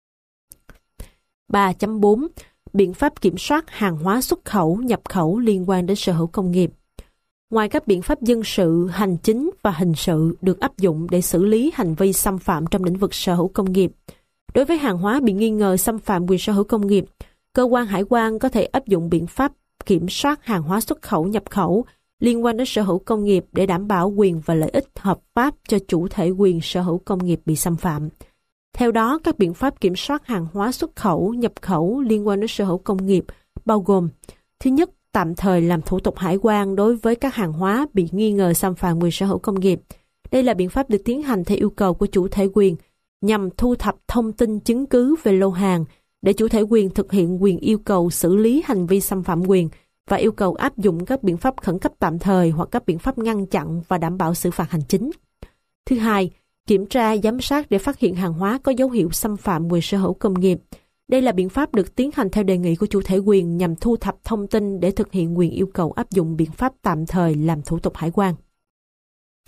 [SPEAKER 1] 3.4. Biện pháp kiểm soát hàng hóa xuất khẩu, nhập khẩu liên quan đến sở hữu công nghiệp. Ngoài các biện pháp dân sự, hành chính và hình sự được áp dụng để xử lý hành vi xâm phạm trong lĩnh vực sở hữu công nghiệp, đối với hàng hóa bị nghi ngờ xâm phạm quyền sở hữu công nghiệp, cơ quan hải quan có thể áp dụng biện pháp kiểm soát hàng hóa xuất khẩu, nhập khẩu liên quan đến sở hữu công nghiệp để đảm bảo quyền và lợi ích hợp pháp cho chủ thể quyền sở hữu công nghiệp bị xâm phạm. Theo đó, các biện pháp kiểm soát hàng hóa xuất khẩu, nhập khẩu liên quan đến sở hữu công nghiệp bao gồm: thứ nhất, tạm thời làm thủ tục hải quan đối với các hàng hóa bị nghi ngờ xâm phạm quyền sở hữu công nghiệp. Đây là biện pháp được tiến hành theo yêu cầu của chủ thể quyền nhằm thu thập thông tin chứng cứ về lô hàng để chủ thể quyền thực hiện quyền yêu cầu xử lý hành vi xâm phạm quyền và yêu cầu áp dụng các biện pháp khẩn cấp tạm thời hoặc các biện pháp ngăn chặn và đảm bảo xử phạt hành chính. Thứ hai, kiểm tra, giám sát để phát hiện hàng hóa có dấu hiệu xâm phạm quyền sở hữu công nghiệp. Đây là biện pháp được tiến hành theo đề nghị của chủ thể quyền nhằm thu thập thông tin để thực hiện quyền yêu cầu áp dụng biện pháp tạm thời làm thủ tục hải quan.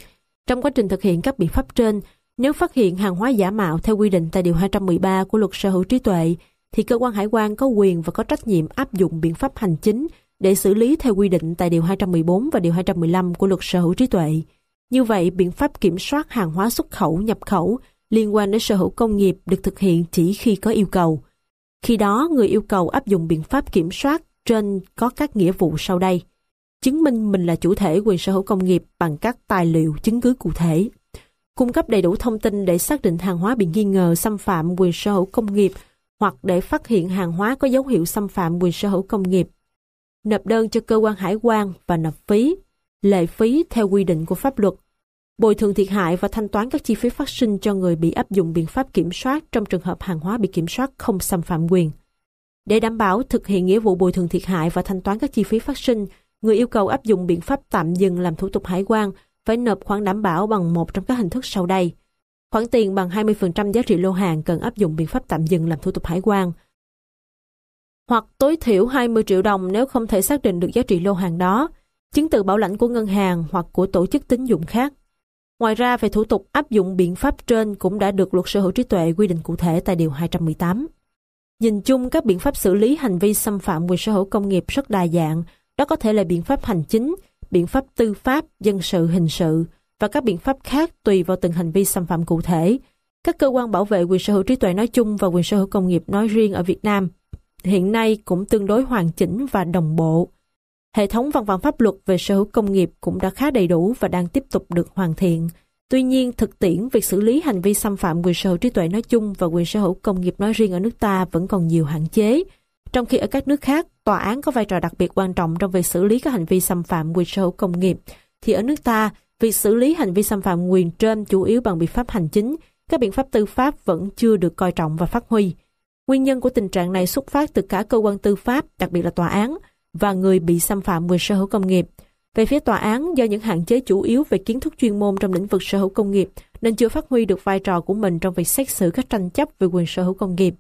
[SPEAKER 1] Trong quá trình thực hiện các biện pháp trên, nếu phát hiện hàng hóa giả mạo theo quy định tại Điều 213 của Luật Sở hữu trí tuệ, thì cơ quan hải quan có quyền và có trách nhiệm áp dụng biện pháp hành chính để xử lý theo quy định tại Điều 214 và Điều 215 của Luật Sở hữu trí tuệ. Như vậy, biện pháp kiểm soát hàng hóa xuất khẩu, nhập khẩu liên quan đến sở hữu công nghiệp được thực hiện chỉ khi có yêu cầu. Khi đó, người yêu cầu áp dụng biện pháp kiểm soát trên có các nghĩa vụ sau đây. Chứng minh mình là chủ thể quyền sở hữu công nghiệp bằng các tài liệu chứng cứ cụ thể. Cung cấp đầy đủ thông tin để xác định hàng hóa bị nghi ngờ xâm phạm quyền sở hữu công nghiệp hoặc để phát hiện hàng hóa có dấu hiệu xâm phạm quyền sở hữu công nghiệp. Nộp đơn cho cơ quan hải quan và nộp phí, lệ phí theo quy định của pháp luật. Bồi thường thiệt hại và thanh toán các chi phí phát sinh cho người bị áp dụng biện pháp kiểm soát trong trường hợp hàng hóa bị kiểm soát không xâm phạm quyền. Để đảm bảo thực hiện nghĩa vụ bồi thường thiệt hại và thanh toán các chi phí phát sinh, người yêu cầu áp dụng biện pháp tạm dừng làm thủ tục hải quan phải nộp khoản đảm bảo bằng một trong các hình thức sau đây. Khoản tiền bằng 20% giá trị lô hàng cần áp dụng biện pháp tạm dừng làm thủ tục hải quan, hoặc tối thiểu 20 triệu đồng nếu không thể xác định được giá trị lô hàng đó, chứng từ bảo lãnh của ngân hàng hoặc của tổ chức tín dụng khác. Ngoài ra, về thủ tục áp dụng biện pháp trên cũng đã được Luật Sở hữu trí tuệ quy định cụ thể tại Điều 218. Nhìn chung, các biện pháp xử lý hành vi xâm phạm quyền sở hữu công nghiệp rất đa dạng. Đó có thể là biện pháp hành chính, biện pháp tư pháp, dân sự, hình sự và các biện pháp khác tùy vào từng hành vi xâm phạm cụ thể. Các cơ quan bảo vệ quyền sở hữu trí tuệ nói chung và quyền sở hữu công nghiệp nói riêng ở Việt Nam hiện nay cũng tương đối hoàn chỉnh và đồng bộ. Hệ thống văn bản pháp luật về sở hữu công nghiệp cũng đã khá đầy đủ và đang tiếp tục được hoàn thiện. Tuy nhiên, thực tiễn việc xử lý hành vi xâm phạm quyền sở hữu trí tuệ nói chung và quyền sở hữu công nghiệp nói riêng ở nước ta vẫn còn nhiều hạn chế. Trong khi ở các nước khác, tòa án có vai trò đặc biệt quan trọng trong việc xử lý các hành vi xâm phạm quyền sở hữu công nghiệp, thì ở nước ta, việc xử lý hành vi xâm phạm quyền trên chủ yếu bằng biện pháp hành chính, các biện pháp tư pháp vẫn chưa được coi trọng và phát huy. Nguyên nhân của tình trạng này xuất phát từ cả cơ quan tư pháp, đặc biệt là tòa án, và người bị xâm phạm quyền sở hữu công nghiệp. Về phía tòa án, do những hạn chế chủ yếu về kiến thức chuyên môn trong lĩnh vực sở hữu công nghiệp, nên chưa phát huy được vai trò của mình trong việc xét xử các tranh chấp về quyền sở hữu công nghiệp.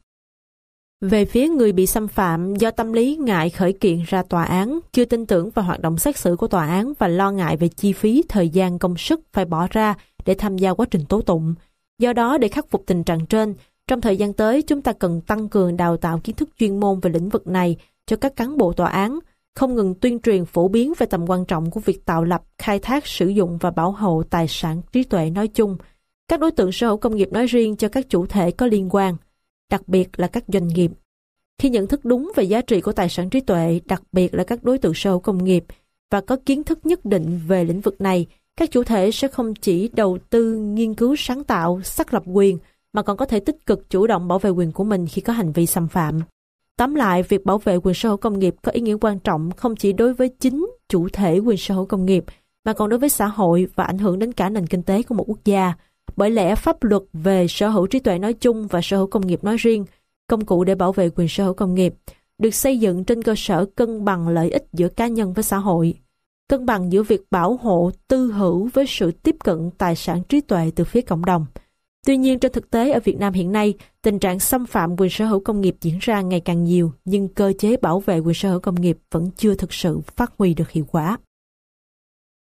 [SPEAKER 1] Về phía người bị xâm phạm, do tâm lý ngại khởi kiện ra tòa án, chưa tin tưởng vào hoạt động xét xử của tòa án và lo ngại về chi phí, thời gian, công sức phải bỏ ra để tham gia quá trình tố tụng. Do đó, để khắc phục tình trạng trên, trong thời gian tới chúng ta cần tăng cường đào tạo kiến thức chuyên môn về lĩnh vực này cho các cán bộ tòa án, không ngừng tuyên truyền phổ biến về tầm quan trọng của việc tạo lập, khai thác, sử dụng và bảo hộ tài sản trí tuệ nói chung, các đối tượng sở hữu công nghiệp nói riêng cho các chủ thể có liên quan, đặc biệt là các doanh nghiệp. Khi nhận thức đúng về giá trị của tài sản trí tuệ, đặc biệt là các đối tượng sở hữu công nghiệp, và có kiến thức nhất định về lĩnh vực này, các chủ thể sẽ không chỉ đầu tư, nghiên cứu sáng tạo, xác lập quyền, mà còn có thể tích cực chủ động bảo vệ quyền của mình khi có hành vi xâm phạm. Tóm lại, việc bảo vệ quyền sở hữu công nghiệp có ý nghĩa quan trọng không chỉ đối với chính chủ thể quyền sở hữu công nghiệp, mà còn đối với xã hội và ảnh hưởng đến cả nền kinh tế của một quốc gia. Bởi lẽ pháp luật về sở hữu trí tuệ nói chung và sở hữu công nghiệp nói riêng, công cụ để bảo vệ quyền sở hữu công nghiệp, được xây dựng trên cơ sở cân bằng lợi ích giữa cá nhân với xã hội, cân bằng giữa việc bảo hộ tư hữu với sự tiếp cận tài sản trí tuệ từ phía cộng đồng. Tuy nhiên, trên thực tế ở Việt Nam hiện nay, tình trạng xâm phạm quyền sở hữu công nghiệp diễn ra ngày càng nhiều, nhưng cơ chế bảo vệ quyền sở hữu công nghiệp vẫn chưa thực sự phát huy được hiệu quả.